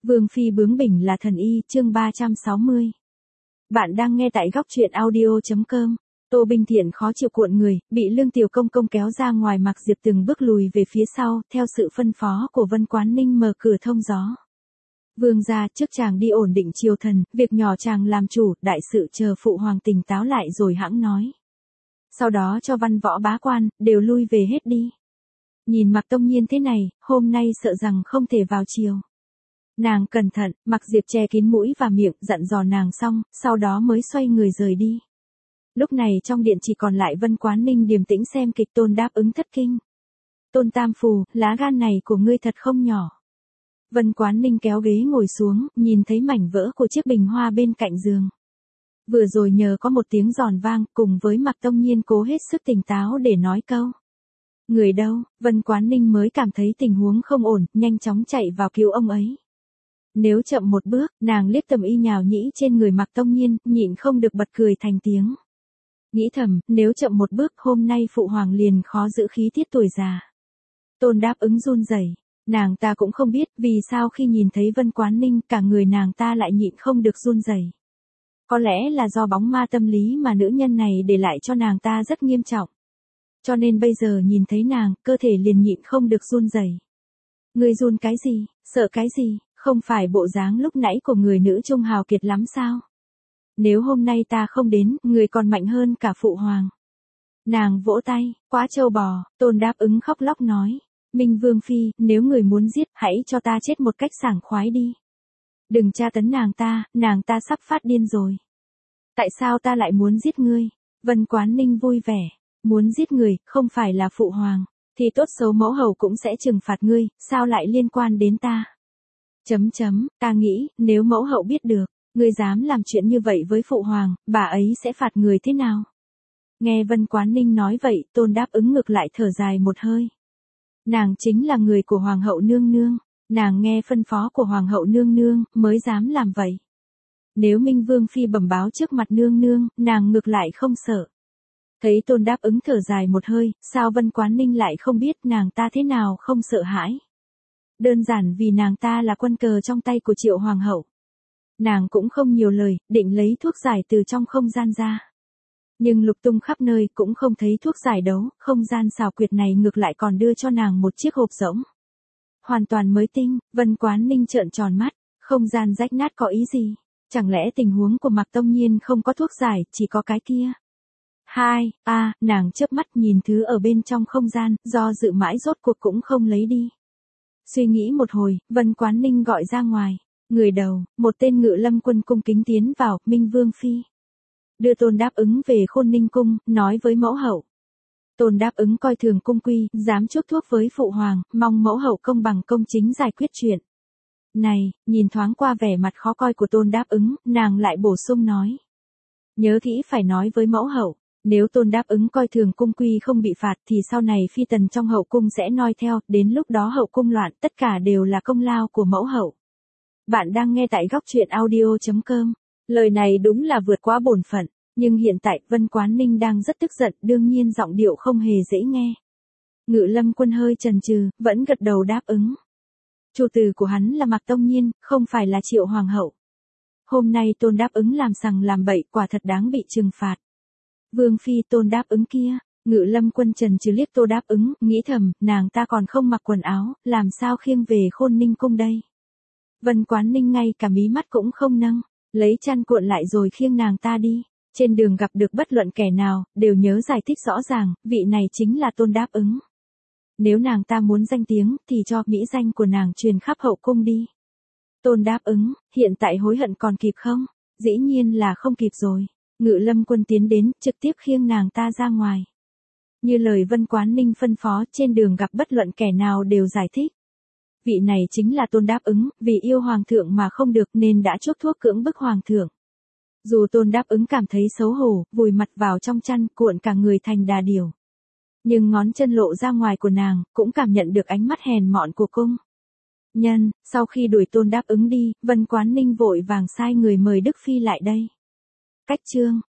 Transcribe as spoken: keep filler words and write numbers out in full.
Vương phi bướng bỉnh là thần y, chương ba trăm sáu mươi. Bạn đang nghe tại góc truyện audio chấm com. Tô Binh Thiện khó chịu cuộn người, bị Lương Tiểu Công Công kéo ra ngoài, Mạc Diệp từng bước lùi về phía sau, theo sự phân phó của Vân Quán Ninh mở cửa thông gió. Vương gia, trước chàng đi ổn định triều thần, việc nhỏ chàng làm chủ, đại sự chờ phụ hoàng tỉnh táo lại rồi hãng nói. Sau đó cho văn võ bá quan, đều lui về hết đi. Nhìn Mạc Tông Nhiên thế này, hôm nay sợ rằng không thể vào triều. Nàng cẩn thận, Mạc Diệp che kín mũi và miệng, dặn dò nàng xong, sau đó mới xoay người rời đi. Lúc này trong điện chỉ còn lại Vân Quán Ninh điềm tĩnh xem kịch. Tôn đáp ứng thất kinh. Tôn Tam Phù, lá gan này của ngươi thật không nhỏ. Vân Quán Ninh kéo ghế ngồi xuống, nhìn thấy mảnh vỡ của chiếc bình hoa bên cạnh giường. Vừa rồi nhờ có một tiếng giòn vang, cùng với Mạc Tông Nhiên cố hết sức tỉnh táo để nói câu. Người đâu, Vân Quán Ninh mới cảm thấy tình huống không ổn, nhanh chóng chạy vào cứu ông ấy. Nếu chậm một bước, nàng liếc tầm y nhào nhĩ trên người Mạc Tông Nhiên, nhịn không được bật cười thành tiếng. Nghĩ thầm, nếu chậm một bước, hôm nay phụ hoàng liền khó giữ khí tiết tuổi già. Tôn đáp ứng run rẩy, nàng ta cũng không biết vì sao khi nhìn thấy Vân Quán Ninh, cả người nàng ta lại nhịn không được run rẩy. Có lẽ là do bóng ma tâm lý mà nữ nhân này để lại cho nàng ta rất nghiêm trọng. Cho nên bây giờ nhìn thấy nàng, cơ thể liền nhịn không được run rẩy. Ngươi run cái gì, sợ cái gì, không phải bộ dáng lúc nãy của người nữ trung hào kiệt lắm sao? Nếu hôm nay ta không đến, người còn mạnh hơn cả phụ hoàng. Nàng vỗ tay, quá trâu bò. Tôn đáp ứng khóc lóc nói. Minh Vương phi, nếu người muốn giết, hãy cho ta chết một cách sảng khoái đi. Đừng tra tấn nàng ta, nàng ta sắp phát điên rồi. Tại sao ta lại muốn giết ngươi? Vân Quán Ninh vui vẻ. Muốn giết người, không phải là phụ hoàng, thì tốt xấu mẫu hầu cũng sẽ trừng phạt ngươi, sao lại liên quan đến ta? Chấm chấm, ta nghĩ, nếu mẫu hậu biết được, ngươi dám làm chuyện như vậy với phụ hoàng, bà ấy sẽ phạt người thế nào? Nghe Vân Quán Ninh nói vậy, Tôn đáp ứng ngược lại thở dài một hơi. Nàng chính là người của hoàng hậu nương nương, nàng nghe phân phó của hoàng hậu nương nương, mới dám làm vậy. Nếu Minh Vương phi bẩm báo trước mặt nương nương, nàng ngược lại không sợ. Thấy Tôn đáp ứng thở dài một hơi, sao Vân Quán Ninh lại không biết nàng ta thế nào không sợ hãi? Đơn giản vì nàng ta là quân cờ trong tay của Triệu Hoàng hậu. Nàng cũng không nhiều lời, định lấy thuốc giải từ trong không gian ra. Nhưng lục tung khắp nơi cũng không thấy thuốc giải đấu, không gian xảo quyệt này ngược lại còn đưa cho nàng một chiếc hộp rỗng. Hoàn toàn mới tinh, Vân Quán Ninh trợn tròn mắt, không gian rách nát có ý gì? Chẳng lẽ tình huống của Mạc Tông Nhiên không có thuốc giải, chỉ có cái kia? Hai, a, à, nàng chớp mắt nhìn thứ ở bên trong không gian, do dự mãi rốt cuộc cũng không lấy đi. Suy nghĩ một hồi, Vân Quán Ninh gọi ra ngoài. Người đầu, một tên Ngự Lâm Quân cung kính tiến vào. Minh Vương phi. Đưa Tôn đáp ứng về Khôn Ninh cung, nói với mẫu hậu. Tôn đáp ứng coi thường cung quy, dám chuốc thuốc với phụ hoàng, mong mẫu hậu công bằng công chính giải quyết chuyện. Này, nhìn thoáng qua vẻ mặt khó coi của Tôn đáp ứng, nàng lại bổ sung nói. Nhớ kỹ phải nói với mẫu hậu. Nếu Tôn đáp ứng coi thường cung quy không bị phạt thì sau này phi tần trong hậu cung sẽ noi theo, đến lúc đó hậu cung loạn, tất cả đều là công lao của mẫu hậu. Bạn đang nghe tại góc truyện audio chấm com. Lời này đúng là vượt quá bổn phận, nhưng hiện tại Vân Quán Ninh đang rất tức giận, đương nhiên giọng điệu không hề dễ nghe. Ngự Lâm Quân hơi chần chừ, vẫn gật đầu đáp ứng. Chủ tử của hắn là Mạc Tông Nhiên, không phải là Triệu Hoàng hậu. Hôm nay Tôn đáp ứng làm sằng làm bậy, quả thật đáng bị trừng phạt. Vương phi, Tôn đáp ứng kia. Ngự Lâm Quân trần trừ liếc Tô đáp ứng, nghĩ thầm, nàng ta còn không mặc quần áo, làm sao khiêng về Khôn Ninh cung đây? Vân Quán Ninh ngay cả mí mắt cũng không nâng, lấy chăn cuộn lại rồi khiêng nàng ta đi. Trên đường gặp được bất luận kẻ nào, đều nhớ giải thích rõ ràng, vị này chính là Tôn đáp ứng. Nếu nàng ta muốn danh tiếng, thì cho mỹ danh của nàng truyền khắp hậu cung đi. Tôn đáp ứng, hiện tại hối hận còn kịp không? Dĩ nhiên là không kịp rồi. Ngự Lâm Quân tiến đến, trực tiếp khiêng nàng ta ra ngoài. Như lời Vân Quán Ninh phân phó, trên đường gặp bất luận kẻ nào đều giải thích. Vị này chính là Tôn đáp ứng, vì yêu hoàng thượng mà không được nên đã chuốc thuốc cưỡng bức hoàng thượng. Dù Tôn đáp ứng cảm thấy xấu hổ, vùi mặt vào trong chăn, cuộn cả người thành đà điểu. Nhưng ngón chân lộ ra ngoài của nàng, cũng cảm nhận được ánh mắt hèn mọn của cung nhân. Sau khi đuổi Tôn đáp ứng đi, Vân Quán Ninh vội vàng sai người mời Đức Phi lại đây. Cách chương